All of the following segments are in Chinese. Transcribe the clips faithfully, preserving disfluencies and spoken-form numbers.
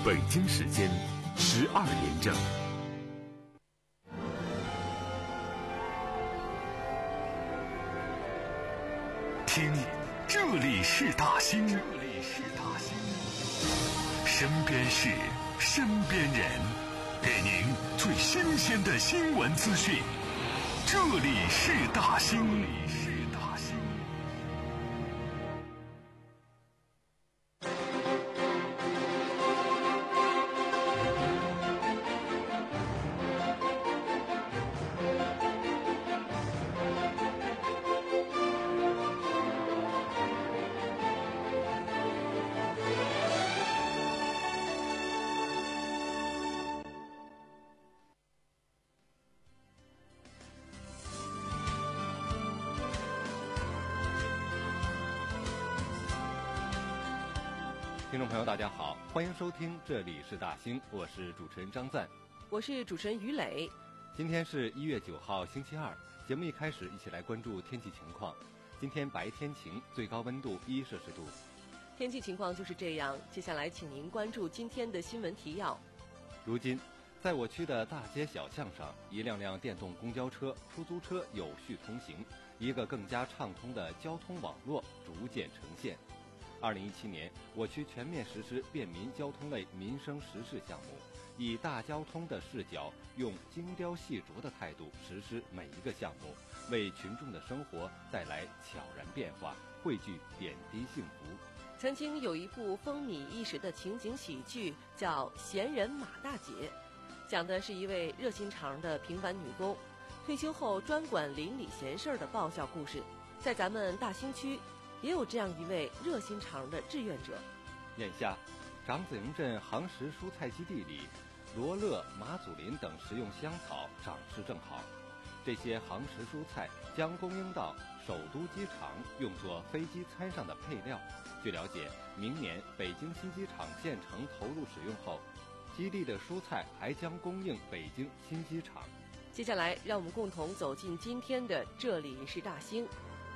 北京时间十二点整。听，这里是大兴，这里是大兴，身边事，身边人，给您最新鲜的新闻资讯。这里是大兴，这里是大兴。 听众朋友大家好，欢迎收听这里是大兴，我是主持人张赞， 我是主持人于磊。 今天是一月九号星期二，节目一开始一起来关注天气情况。今天白天晴，最高温度一摄氏度。 天气情况就是这样，接下来请您关注今天的新闻提要。 如今在我区的大街小巷上，一辆辆电动公交车、出租车有序通行，一个更加畅通的交通网络逐渐呈现。二零一七年，我区全面实施便民交通类民生实事项目，以大交通的视角，用精雕细琢的态度实施每一个项目，为群众的生活带来悄然变化，汇聚点滴幸福。 曾经有一部风靡一时的情景喜剧叫《闲人马大姐》，讲的是一位热心肠的平凡女工，退休后专管邻里闲事儿的爆笑故事。在咱们大兴区也有这样一位热心肠的志愿者。 眼下，长子营镇杭实蔬菜基地里，罗勒、马祖林等食用香草长势正好。这些杭实蔬菜将供应到首都机场，用作飞机餐上的配料。据了解，明年北京新机场建成投入使用后，基地的蔬菜还将供应北京新机场。 接下来，让我们共同走进今天的这里是大兴。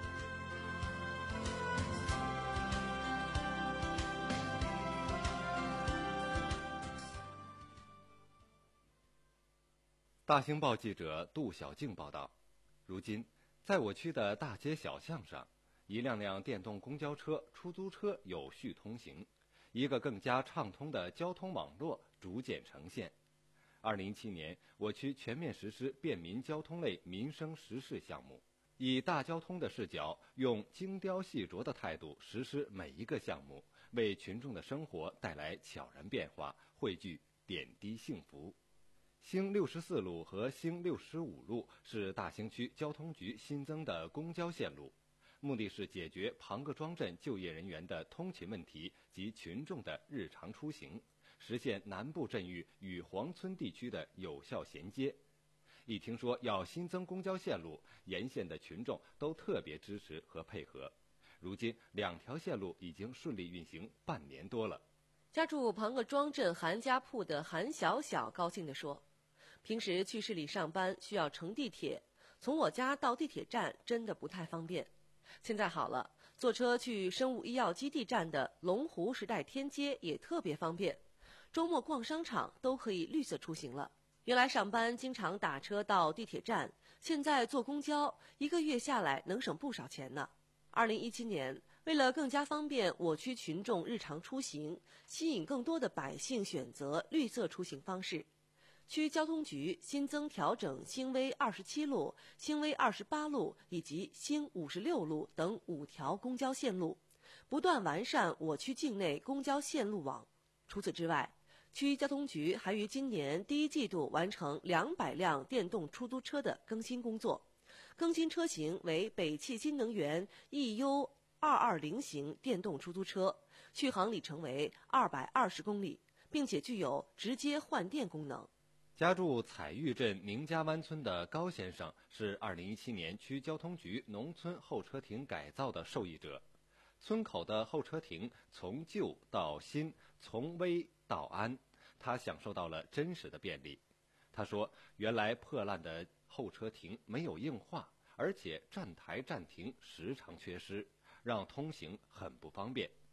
大兴报记者杜小静报道，如今在我区的大街小巷上，一辆辆电动公交车、出租车有序通行，一个更加畅通的交通网络逐渐呈现。二零一七年，我区全面实施便民交通类民生实事项目，以大交通的视角，用精雕细琢的态度实施每一个项目，为群众的生活带来悄然变化，汇聚点滴幸福。兴六十四路和兴六十五路是大兴区交通局新增的公交线路，目的是解决庞各庄镇就业人员的通勤问题及群众的日常出行，实现南部镇域与黄村地区的有效衔接。一听说要新增公交线路，沿线的群众都特别支持和配合。如今两条线路已经顺利运行半年多了。 家住庞各庄镇韩家铺的韩小小高兴地说，平时去市里上班需要乘地铁，从我家到地铁站真的不太方便。现在好了，坐车去生物医药基地站的龙湖时代天街也特别方便，周末逛商场都可以绿色出行了。原来上班经常打车到地铁站，现在坐公交一个月下来能省不少钱呢。二零一七年，为了更加方便我区群众日常出行，吸引更多的百姓选择绿色出行方式，区交通局新增调整兴威二十七路、兴威二十八路以及兴五十六路等五条公交线路，不断完善我区境内公交线路网。除此之外，区交通局还于今年第一季度完成两百辆电动出租车的更新工作，更新车型为北汽新能源 E U 二二零型电动出租车，续航里程为二百二十公里，并且具有直接换电功能。 家住彩玉镇宁家湾村的高先生是二零一七年区交通局农村候车亭改造的受益者。村口的候车亭从旧到新，从危到安，他享受到了真实的便利。他说，原来破烂的候车亭没有硬化，而且站台站亭时常缺失，让通行很不方便。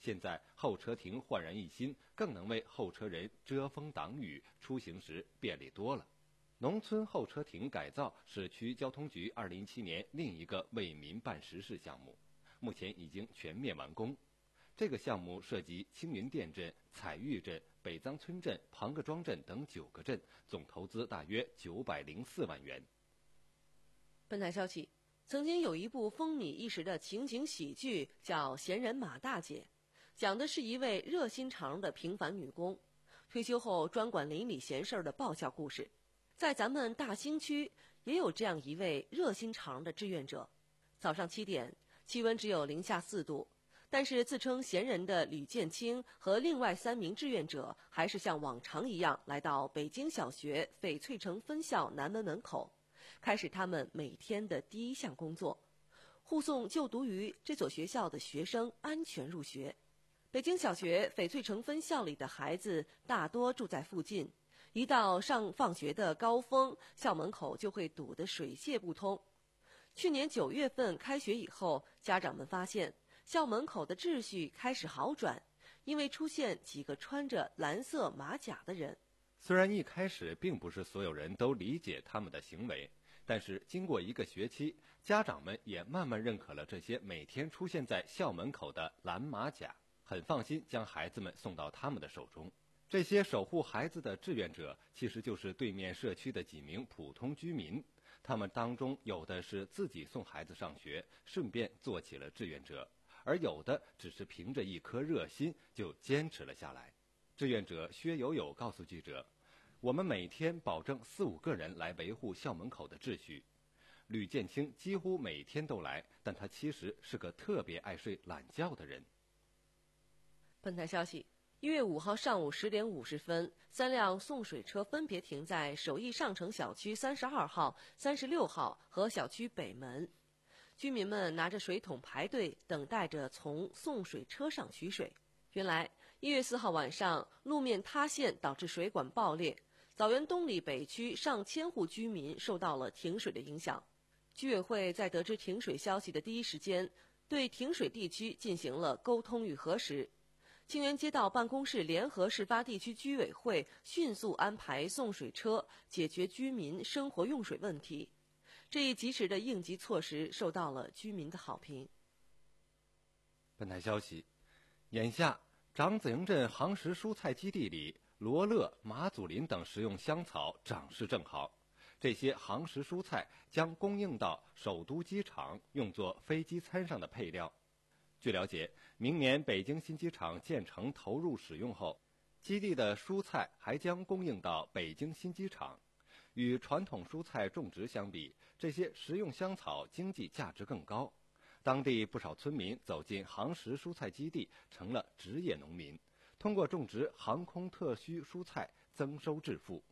现在候车亭焕然一新，更能为候车人遮风挡雨，出行时便利多了。农村候车亭改造是区交通局二零一七年另一个为民办实事项目，目前已经全面完工。这个项目涉及青云店镇、彩玉镇、北藏村镇、庞各庄镇等九个镇，总投资大约九百零四万元。 本台消息，曾经有一部风靡一时的情景喜剧叫《闲人马大姐》，讲的是一位热心肠的平凡女工，退休后专管邻里闲事儿的爆笑故事。在咱们大兴区也有这样一位热心肠的志愿者。早上七点，气温只有零下四度，但是自称闲人的吕建清和另外三名志愿者还是像往常一样来到北京小学翡翠城分校南门门口，开始他们每天的第一项工作，护送就读于这所学校的学生安全入学。北京小学翡翠城分校里的孩子大多住在附近，一到上放学的高峰，校门口就会堵得水泄不通。去年九月份开学以后，家长们发现校门口的秩序开始好转，因为出现几个穿着蓝色马甲的人。 虽然一开始并不是所有人都理解他们的行为，但是经过一个学期，家长们也慢慢认可了这些每天出现在校门口的蓝马甲，很放心将孩子们送到他们的手中。这些守护孩子的志愿者其实就是对面社区的几名普通居民，他们当中有的是自己送孩子上学，顺便做起了志愿者，而有的只是凭着一颗热心就坚持了下来。志愿者薛友友告诉记者，我们每天保证四五个人来维护校门口的秩序。吕建清几乎每天都来，但他其实是个特别爱睡懒觉的人。 本台消息，一月五号上午十点五十分，三辆送水车分别停在首义上城小区三十二号、三十六号和小区北门。居民们拿着水桶排队，等待着从送水车上取水。原来，一月四号晚上，路面塌陷导致水管爆裂，枣园东里北区上千户居民受到了停水的影响。居委会在得知停水消息的第一时间，对停水地区进行了沟通与核实。清源街道办公室联合事发地区居委会迅速安排送水车，解决居民生活用水问题。这一及时的应急措施受到了居民的好评。 本台消息，眼下长子营镇杭实蔬菜基地里，罗勒、马祖林等食用香草长势正好。这些杭实蔬菜将供应到首都机场，用作飞机餐上的配料。据了解，明年北京新机场建成投入使用后，基地的蔬菜还将供应到北京新机场。与传统蔬菜种植相比，这些食用香草经济价值更高。当地不少村民走进杭实蔬菜基地，成了职业农民，通过种植航空特需蔬菜增收致富。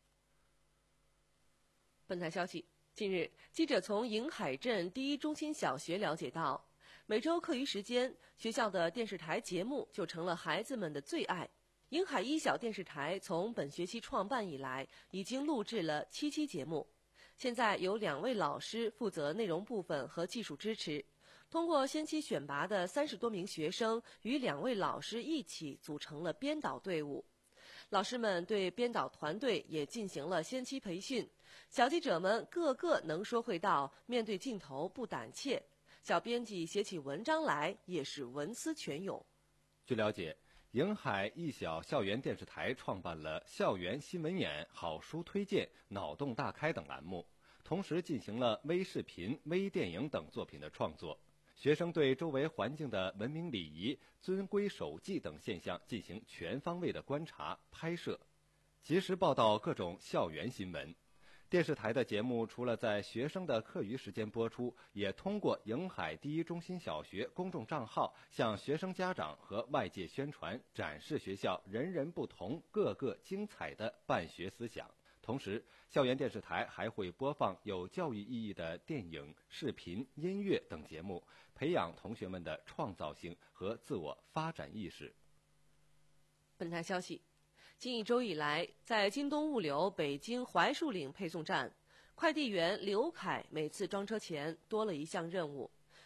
本台消息，近日，记者从营海镇第一中心小学了解到，每周课余时间，学校的电视台节目就成了孩子们的最爱。营海一小电视台从本学期创办以来，已经录制了七期节目。现在有两位老师负责内容部分和技术支持，通过先期选拔的三十多名学生，与两位老师一起组成了编导队伍。老师们对编导团队也进行了先期培训，小记者们个个能说会道，面对镜头不胆怯。小编辑写起文章来也是文思泉涌。 据了解，营海一小校园电视台创办了校园新闻眼、好书推荐、脑洞大开等栏目，同时进行了微视频、微电影等作品的创作。学生对周围环境的文明礼仪、遵规守纪等现象进行全方位的观察、拍摄，及时报道各种校园新闻。电视台的节目除了在学生的课余时间播出，也通过营海第一中心小学公众账号向学生家长和外界宣传，展示学校人人不同、个个精彩的办学思想。同时，校园电视台还会播放有教育意义的电影、视频、音乐等节目，培养同学们的创造性和自我发展意识。 本台消息，近一周以来，在京东物流北京槐树岭配送站，快递员刘凯每次装车前多了一项任务，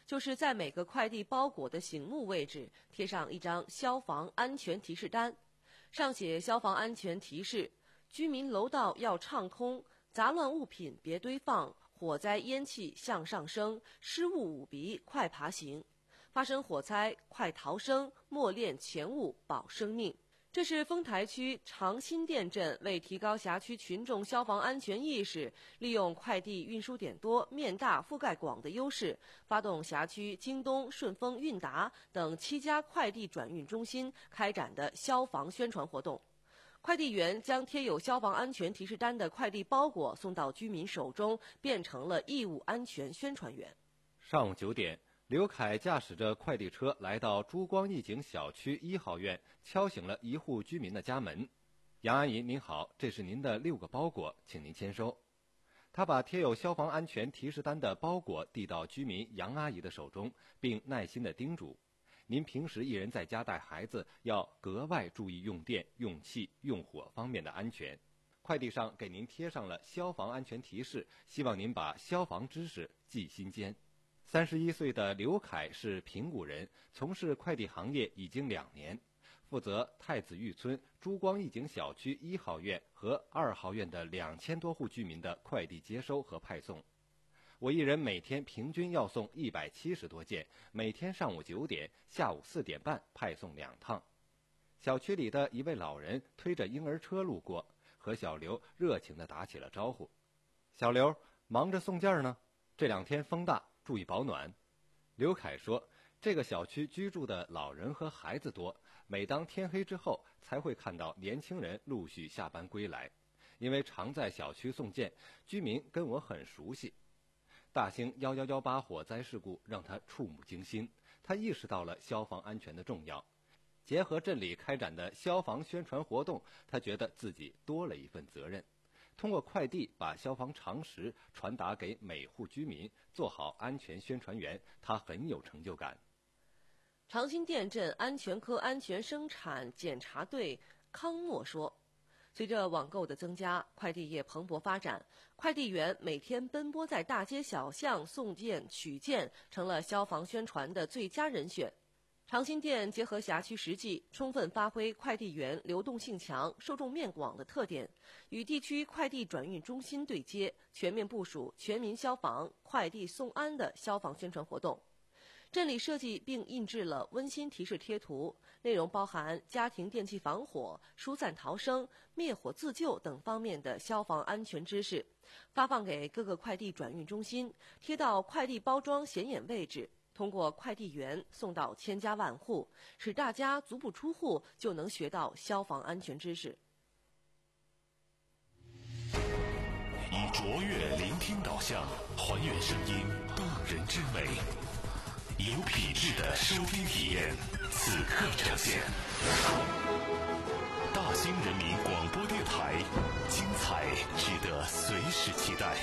就是在每个快递包裹的醒目位置贴上一张消防安全提示单，上写消防安全提示：居民楼道要畅通，杂乱物品别堆放，火灾烟气向上升，失物捂鼻快爬行，发生火灾快逃生，莫恋钱物保生命。这是丰台区长新店镇为提高辖区群众消防安全意识，利用快递运输点多、面大、覆盖广的优势，发动辖区京东、顺丰、韵达等七家快递转运中心开展的消防宣传活动。快递员将贴有消防安全提示单的快递包裹送到居民手中，变成了义务安全宣传员。 上午九点，刘凯驾驶着快递车来到珠光义景小区一号院，敲醒了一户居民的家门。杨阿姨您好，这是您的六个包裹，请您签收。他把贴有消防安全提示单的包裹递到居民杨阿姨的手中，并耐心地叮嘱：您平时一人在家带孩子，要格外注意用电、用气、用火方面的安全。快递上给您贴上了消防安全提示，希望您把消防知识记心间。三十一岁的刘凯是平谷人，从事快递行业已经两年，负责太子峪村珠光义景小区一号院和二号院的两千多户居民的快递接收和派送。我一人每天平均要送一百七十多件，每天上午九点、下午四点半派送两趟。小区里的一位老人推着婴儿车路过，和小刘热情地打起了招呼：小刘，忙着送件呢，这两天风大，注意保暖。刘凯说，这个小区居住的老人和孩子多，每当天黑之后才会看到年轻人陆续下班归来。因为常在小区送件，居民跟我很熟悉。大兴一一一八火灾事故让他触目惊心，他意识到了消防安全的重要。结合镇里开展的消防宣传活动，他觉得自己多了一份责任。通过快递把消防常识传达给每户居民，做好安全宣传员，他很有成就感。 长新店镇安全科安全生产检查队康默说，随着网购的增加，快递业蓬勃发展，快递员每天奔波在大街小巷送件取件，成了消防宣传的最佳人选。长新店结合辖区实际，充分发挥快递员流动性强、受众面广的特点，与地区快递转运中心对接，全面部署全民消防、快递送安的消防宣传活动。镇里设计并印制了温馨提示贴图，内容包含家庭电器防火、疏散逃生、灭火自救等方面的消防安全知识，发放给各个快递转运中心，贴到快递包装显眼位置，通过快递员送到千家万户，使大家足不出户就能学到消防安全知识。 以卓越聆听导向，还原声音动人之美，以有品质的收听体验，此刻呈现。大兴人民广播电台，精彩值得随时期待。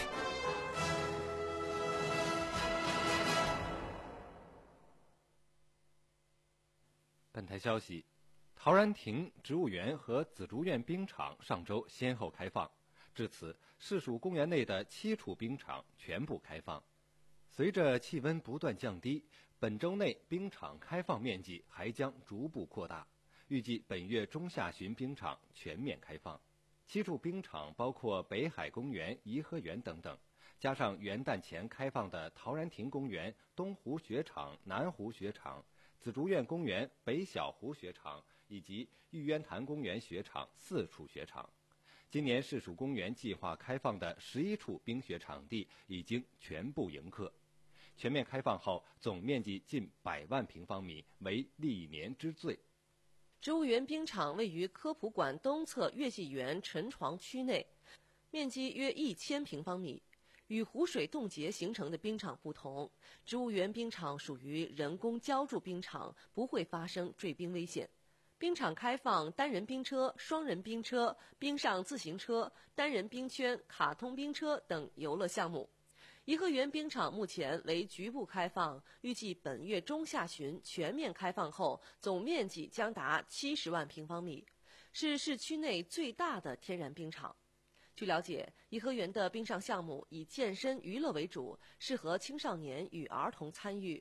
本台消息，陶然亭植物园和紫竹院冰场上周先后开放，至此市属公园内的七处冰场全部开放。随着气温不断降低，本周内冰场开放面积还将逐步扩大，预计本月中下旬冰场全面开放。七处冰场包括北海公园、颐和园等等，加上元旦前开放的陶然亭公园、东湖雪场、南湖雪场、紫竹院公园、北小湖雪场以及玉渊潭公园雪场四处雪场。今年市属公园计划开放的十一处冰雪场地已经全部迎客。全面开放后，总面积近百万平方米，为历年之最。 植物园冰场位于科普馆东侧月季园沉床区内，面积约一千平方米。与湖水冻结形成的冰场不同，植物园冰场属于人工浇筑冰场，不会发生坠冰危险。冰场开放单人冰车、双人冰车、冰上自行车、单人冰圈、卡通冰车等游乐项目。颐和园冰场目前为局部开放，预计本月中下旬全面开放后，总面积将达七十万平方米，是市区内最大的天然冰场。据了解，颐和园的冰上项目以健身娱乐为主，适合青少年与儿童参与。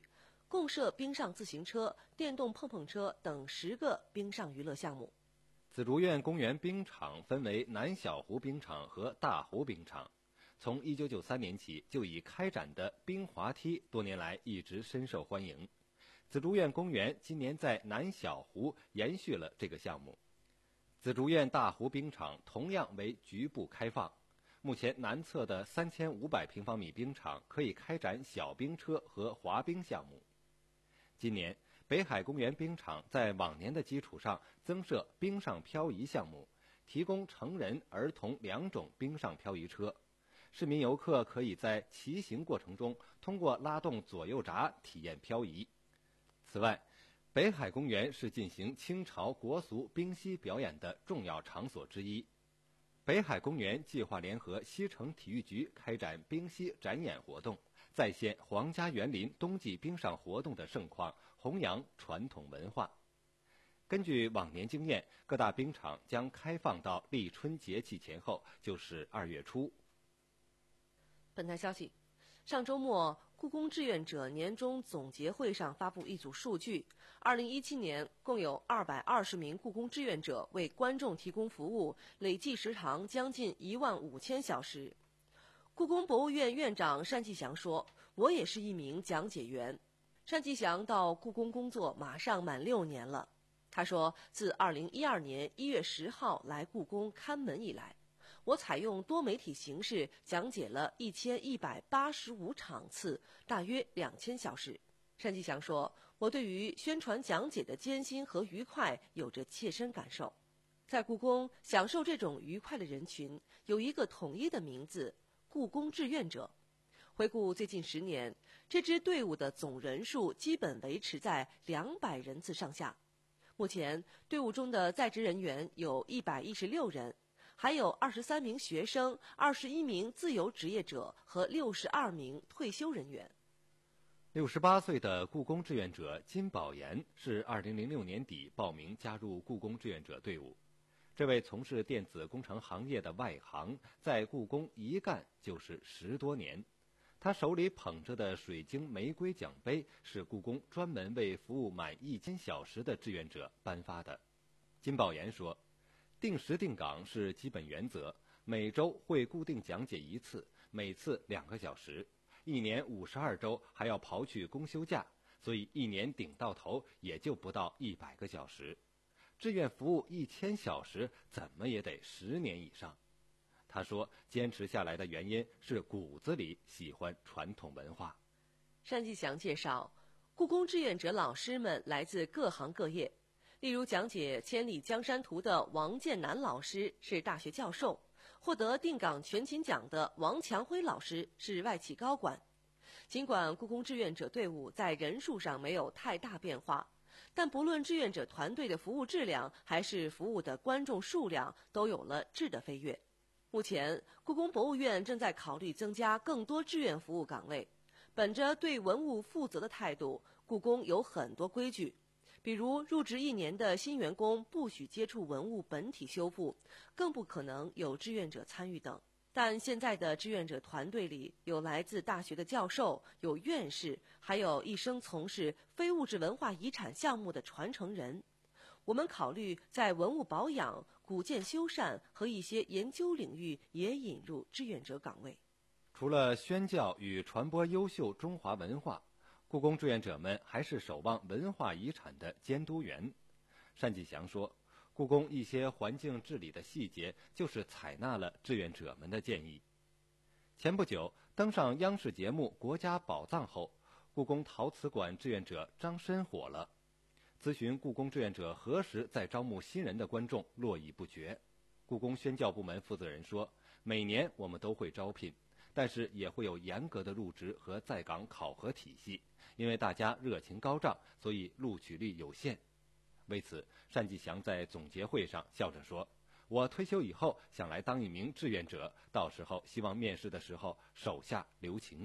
共设冰上自行车、电动碰碰车等十个冰上娱乐项目。 紫竹院公园冰场分为南小湖冰场和大湖冰场，从一九九三年起就已开展的冰滑梯，多年来一直深受欢迎。紫竹院公园今年在南小湖延续了这个项目。紫竹院大湖冰场同样为局部开放，目前南侧的三千五百平方米冰场可以开展小冰车和滑冰项目。今年北海公园冰场在往年的基础上增设冰上漂移项目，提供成人、儿童两种冰上漂移车。市民游客可以在骑行过程中通过拉动左右闸体验漂移。此外，北海公园是进行清朝国俗冰嬉表演的重要场所之一。北海公园计划联合西城体育局开展冰嬉展演活动，再现皇家园林冬季冰上活动的盛况，弘扬传统文化。根据往年经验，各大冰场将开放到立春节气前后，就是二月初。 本台消息，上周末，故宫志愿者年终总结会上发布一组数据：二零一七年共有二百二十名故宫志愿者为观众提供服务，累计时长将近一万五千小时。故宫博物院院长单霁翔说：“我也是一名讲解员。”单霁翔到故宫工作马上满六年了。他说：“自二零一二年一月十号来故宫看门以来，我采用多媒体形式讲解了一千一百八十五场次，大约两千小时。”单霁翔说：“我对于宣传讲解的艰辛和愉快有着切身感受。在故宫享受这种愉快的人群有一个统一的名字——故宫志愿者。回顾最近十年，这支队伍的总人数基本维持在两百人次上下。目前，队伍中的在职人员有一百一十六人。”还有二十三名学生、二十一名自由职业者和六十二名退休人员。 六十八岁的故宫志愿者金宝妍是二零零六年底报名加入故宫志愿者队伍。这位从事电子工程行业的外行，在故宫一干就是十多年。他手里捧着的水晶玫瑰奖杯是故宫专门为服务满一千小时的志愿者颁发的。金宝妍说：“定时定岗是基本原则，每周会固定讲解一次，每次两个小时，一年五十二周还要刨去公休假，所以一年顶到头也就不到一百个小时。志愿服务一千小时，怎么也得十年以上。”他说，坚持下来的原因是骨子里喜欢传统文化。 单霁翔介绍，故宫志愿者老师们来自各行各业。例如讲解《千里江山图》的王建南老师是大学教授，获得定岗全勤奖的王强辉老师是外企高管。尽管故宫志愿者队伍在人数上没有太大变化，但不论志愿者团队的服务质量还是服务的观众数量都有了质的飞跃。目前，故宫博物院正在考虑增加更多志愿服务岗位。本着对文物负责的态度，故宫有很多规矩。比如入职一年的新员工不许接触文物本体修复，更不可能有志愿者参与等。但现在的志愿者团队里有来自大学的教授，有院士，还有一生从事非物质文化遗产项目的传承人。我们考虑在文物保养、古建修缮和一些研究领域也引入志愿者岗位。 除了宣教与传播优秀中华文化，故宫志愿者们还是守望文化遗产的监督员。单霁翔说，故宫一些环境治理的细节就是采纳了志愿者们的建议。前不久登上央视节目《国家宝藏》后，故宫陶瓷馆志愿者张申火了。咨询故宫志愿者何时再招募新人的观众络绎不绝。故宫宣教部门负责人说，每年我们都会招聘，但是也会有严格的入职和在岗考核体系，因为大家热情高涨，所以录取率有限。为此，单霁翔在总结会上笑着说，我退休以后想来当一名志愿者，到时候希望面试的时候手下留情。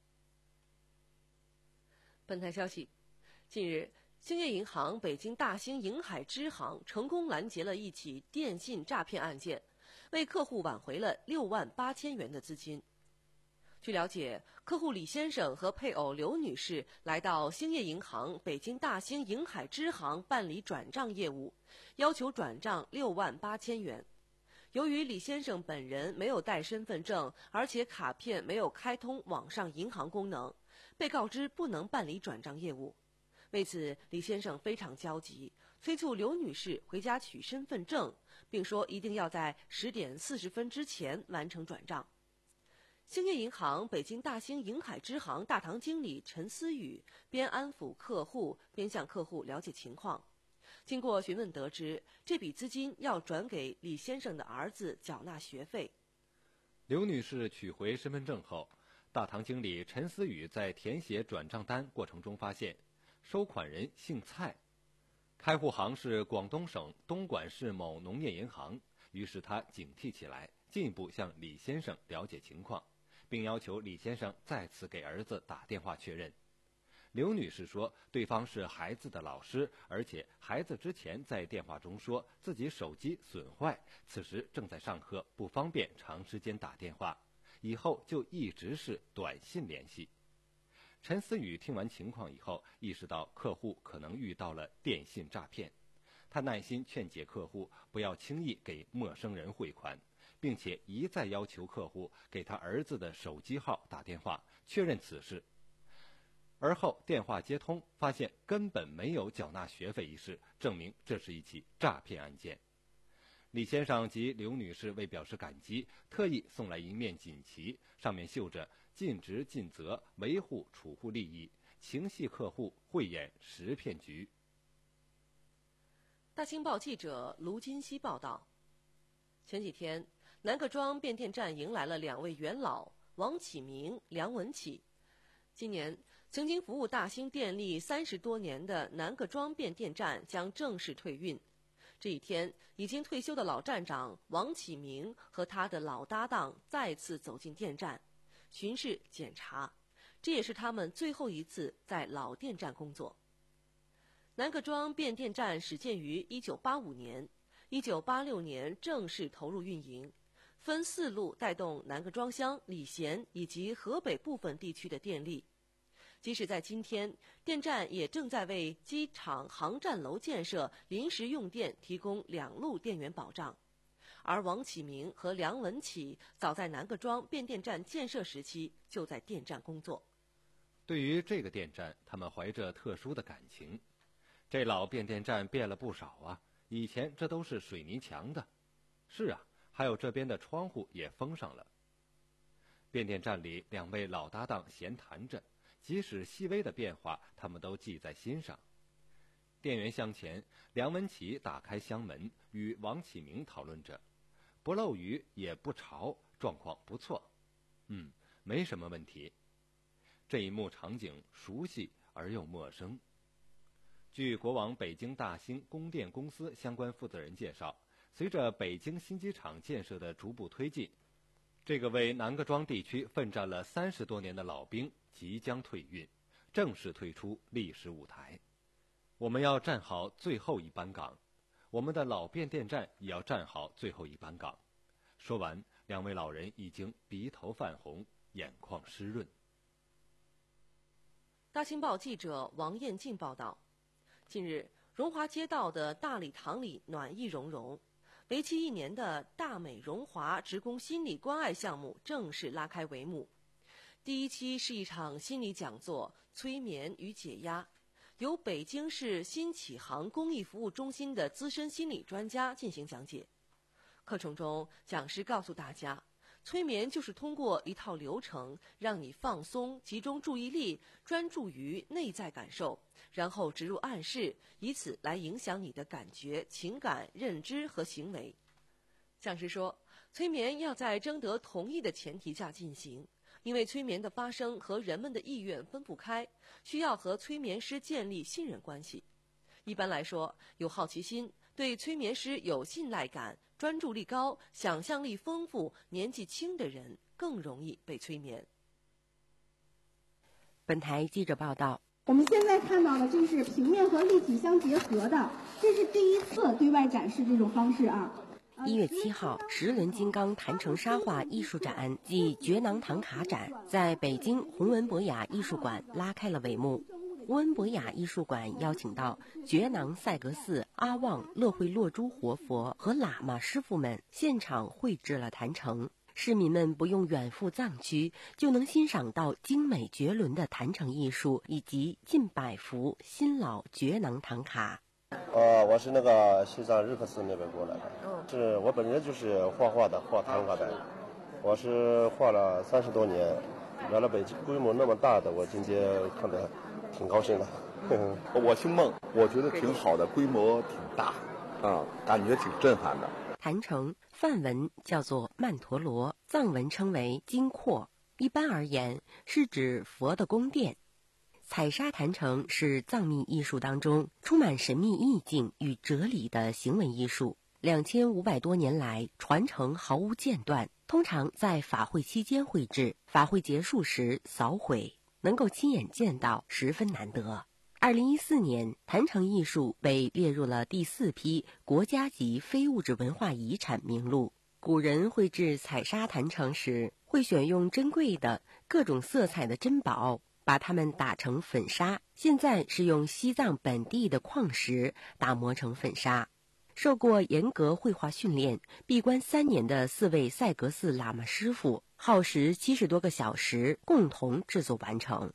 本台消息，近日兴业银行北京大兴银海支行成功拦截了一起电信诈骗案件，为客户挽回了六万八千元的资金。 据了解，客户李先生和配偶刘女士来到兴业银行北京大兴银海支行办理转账业务，要求转账六万八千元。由于李先生本人没有带身份证，而且卡片没有开通网上银行功能，被告知不能办理转账业务。为此，李先生非常焦急，催促刘女士回家取身份证，并说一定要在十点四十分之前完成转账。兴业银行北京大兴银海支行大堂经理陈思雨边安抚客户，边向客户了解情况。经过询问得知，这笔资金要转给李先生的儿子缴纳学费。 刘女士取回身份证后，大堂经理陈思雨在填写转账单过程中发现，收款人姓蔡，开户行是广东省东莞市某农业银行，于是他警惕起来，进一步向李先生了解情况，并要求李先生再次给儿子打电话确认。刘女士说，对方是孩子的老师，而且孩子之前在电话中说自己手机损坏，此时正在上课，不方便长时间打电话，以后就一直是短信联系。陈思雨听完情况以后，意识到客户可能遇到了电信诈骗，他耐心劝解客户不要轻易给陌生人汇款，并且一再要求客户给他儿子的手机号打电话确认此事。而后电话接通，发现根本没有缴纳学费一事，证明这是一起诈骗案件。李先生及刘女士为表示感激，特意送来一面锦旗，上面绣着尽职尽责，维护储户利益，情系客户，慧眼识骗局。 大清报记者卢金熙报道，前几天南各庄变电站迎来了两位元老王启明、梁文启。今年曾经服务大兴电力三十多年的南各庄变电站将正式退运。这一天，已经退休的老站长王启明和他的老搭档再次走进电站，巡视检查，这也是他们最后一次在老电站工作。南各庄变电站始建于一九八五年，一九八六年正式投入运营，分四路带动南各庄乡、礼贤以及河北部分地区的电力。即使在今天，电站也正在为机场航站楼建设临时用电提供两路电源保障。而王启明和梁文启早在南各庄变电站建设时期就在电站工作。 对于这个电站，他们怀着特殊的感情。这老变电站变了不少啊，以前这都是水泥墙的。是啊，还有这边的窗户也封上了。变电站里两位老搭档闲谈着，即使细微的变化，他们都记在心上。电源箱前，梁文启打开箱门，与王启明讨论着，不漏雨也不潮，状况不错。嗯，没什么问题。这一幕场景熟悉而又陌生。据国网北京大兴供电公司相关负责人介绍，随着北京新机场建设的逐步推进，这个为南各庄地区奋战了三十多年的老兵即将退运，正式退出历史舞台。我们要站好最后一班岗，我们的老变电站也要站好最后一班岗。说完，两位老人已经鼻头泛红，眼眶湿润。 大清报记者王艳静报道，近日，荣华街道的大礼堂里暖意融融，为期一年的大美荣华职工心理关爱项目正式拉开帷幕。第一期是一场心理讲座，催眠与解压，由北京市新启航公益服务中心的资深心理专家进行讲解。课程中，讲师告诉大家，催眠就是通过一套流程，让你放松，集中注意力，专注于内在感受，然后植入暗示，以此来影响你的感觉、情感、认知和行为。讲师说，催眠要在征得同意的前提下进行，因为催眠的发生和人们的意愿分不开，需要和催眠师建立信任关系。一般来说，有好奇心、对催眠师有信赖感、专注力高、想象力丰富、年纪轻的人更容易被催眠。 本台记者报道， 我们现在看到的这是平面和立体相结合的，这是第一次对外展示这种方式啊。 一月七号，十轮金刚坛城沙画艺术展暨珏囊唐卡展在北京弘文博雅艺术馆拉开了帷幕。弘文博雅艺术馆邀请到珏囊赛格寺阿旺乐会洛珠活佛和喇嘛师傅们现场绘制了坛城，市民们不用远赴藏区就能欣赏到精美绝伦的坛城艺术以及近百幅新老珏囊唐卡。 呃，我是那个西藏日喀寺那边过来的，是我本人就是画画的，画唐卡的，我是画了三十多年，来了北京规模那么大的，我今天看得挺高兴的。 我姓孟，我觉得挺好的，规模挺大，啊，感觉挺震撼的。 坛城梵文叫做曼陀罗，藏文称为金廓，一般而言是指佛的宫殿。采砂坛城是藏密艺术当中充满神秘意境与哲理的行为艺术，两千五百多年来传承毫无间断，通常在法会期间绘制，法会结束时扫毁，能够亲眼见到十分难得。二零一四年，坛城艺术被列入了第四批国家级非物质文化遗产名录。古人绘制采砂坛城时，会选用珍贵的各种色彩的珍宝，把它们打成粉砂，现在是用西藏本地的矿石打磨成粉砂。受过严格绘画训练、闭关三年的四位赛格寺喇嘛师傅，耗时七十多个小时，共同制作完成。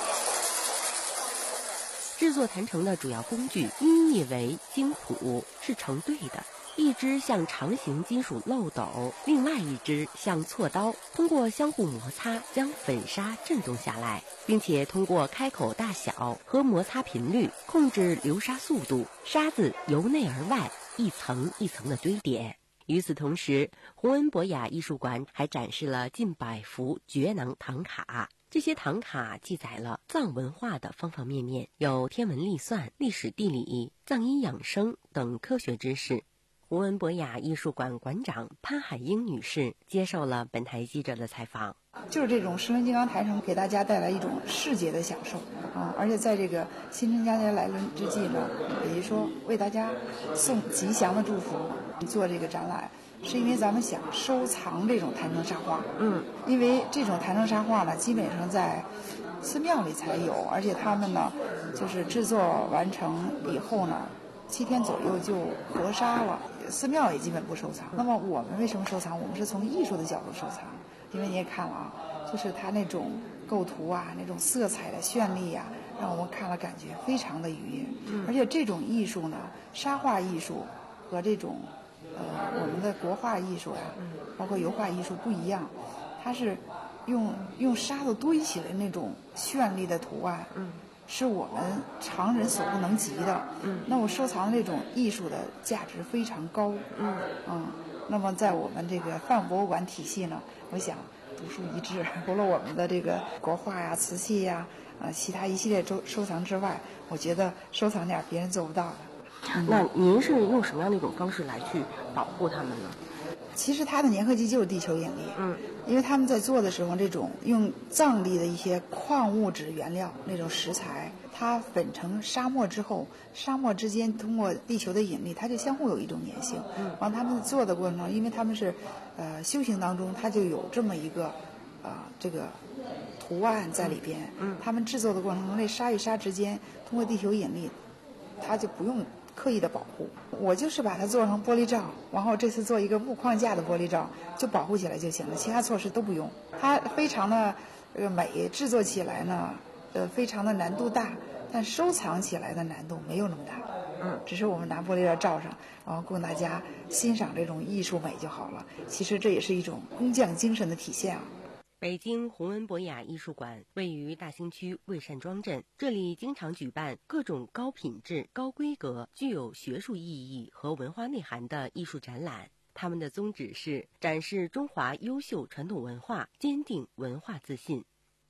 制作坛城的主要工具音译为经谱，是成对的。一只像长形金属漏斗，另外一只像锉刀，通过相互摩擦将粉砂震动下来，并且通过开口大小和摩擦频率控制流沙速度，沙子由内而外一层一层的堆叠。与此同时，弘文博雅艺术馆还展示了近百幅珏囊唐卡，这些唐卡记载了藏文化的方方面面，有天文历算、历史地理、藏医养生等科学知识。弘文博雅艺术馆馆长潘海英女士接受了本台记者的采访。 就是这种十轮金刚坛城给大家带来一种视觉的享受啊，而且在这个新春佳节来临之际呢，也就是说为大家送吉祥的祝福，做这个展览，是因为咱们想收藏这种坛城沙画。嗯，因为这种坛城沙画呢，基本上在寺庙里才有，而且他们呢，就是制作完成以后呢，七天左右就合沙了，寺庙也基本不收藏。那么我们为什么收藏？我们是从艺术的角度收藏，因为你也看了啊，就是它那种构图啊，那种色彩的绚丽啊，让我们看了感觉非常的愉悦。嗯，而且这种艺术呢，沙画艺术和这种呃我们的国画艺术呀、啊，包括油画艺术不一样，它是用用沙子堆起来那种绚丽的图案。嗯。是我们常人所不能及的。嗯，那我收藏这种艺术的价值非常高。嗯嗯，那么在我们这个梵文博物馆体系呢，我想独树一帜。除了我们的这个国画呀、瓷器呀、呃其他一系列收收藏之外，我觉得收藏点别人做不到的。 嗯、那您是用什么样的一种方式来去保护它们呢？ 其实它的粘合剂就是地球引力。嗯，因为他们在做的时候，这种用藏地的一些矿物质原料那种石材，它粉成沙漠之后，沙漠之间通过地球的引力，它就相互有一种粘性。嗯，完他们做的过程中，因为他们是呃修行当中，它就有这么一个啊、呃、这个图案在里边。嗯，他们制作的过程中，那沙与沙之间通过地球引力，它就不用刻意的保护。我就是把它做成玻璃罩，然后这次做一个木框架的玻璃罩，就保护起来就行了，其他措施都不用。它非常的呃美，制作起来呢呃非常的难度大，但收藏起来的难度没有那么大。嗯，只是我们拿玻璃罩罩上，然后供大家欣赏这种艺术美就好了。其实这也是一种工匠精神的体现啊。 北京弘文博雅艺术馆位于大兴区蔚山庄镇，这里经常举办各种高品质、高规格、具有学术意义和文化内涵的艺术展览。他们的宗旨是展示中华优秀传统文化，坚定文化自信。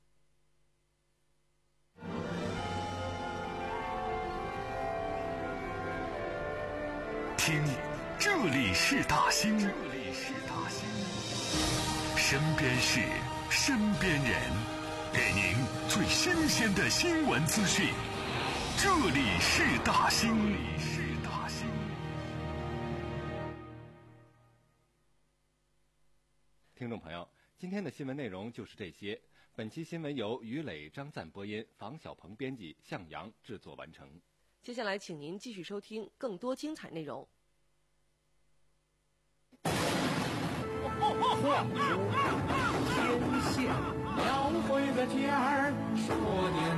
听，这里是大兴，这里是大兴，身边事。身边人，给您最新鲜的新闻资讯。这里是大兴。 听众朋友，今天的新闻内容就是这些。本期新闻由于磊、张赞播音，房小鹏编辑，向阳制作完成。 接下来，请您继续收听更多精彩内容。 晃出天线，描绘个尖儿，说点